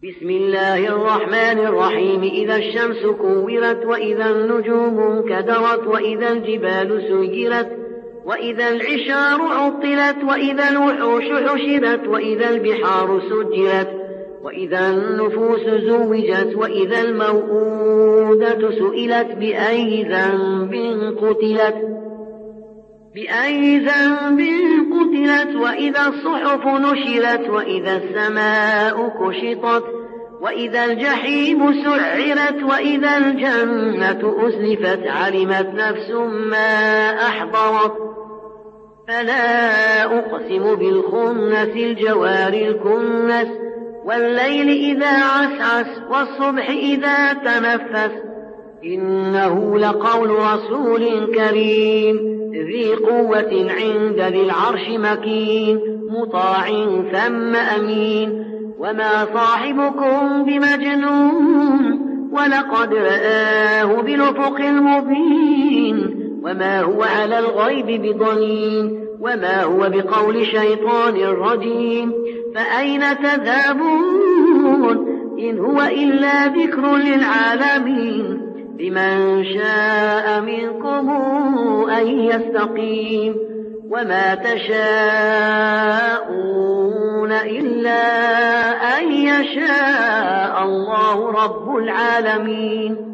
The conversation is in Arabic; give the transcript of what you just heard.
بسم الله الرحمن الرحيم. إذا الشمس كورت وإذا النجوم انكدرت وإذا الجبال سيرت وإذا العشار عطلت وإذا الوحوش حشرت وإذا البحار سجرت وإذا النفوس زوجت وإذا الموءودة سئلت بأي ذنب قتلت وإذا الصحف نشرت وإذا السماء كشطت وإذا الجحيم سعرت وإذا الجنة أزلفت علمت نفس ما أحضرت فلا أقسم بالخنس الجوار الكنس والليل إذا عسعس والصبح إذا تنفس إنه لقول رسول كريم ذي قوة عند ذي العرش مكين مطاع ثم أمين وما صاحبكم بمجنون ولقد رآه بالأفق المبين وما هو على الغيب بضنين وما هو بقول شيطان رجيم فأين تذهبون إن هو إلا ذكر للعالمين لمن شاء منكم أن يستقيم وما تشاءون إلا أن يشاء الله رب العالمين.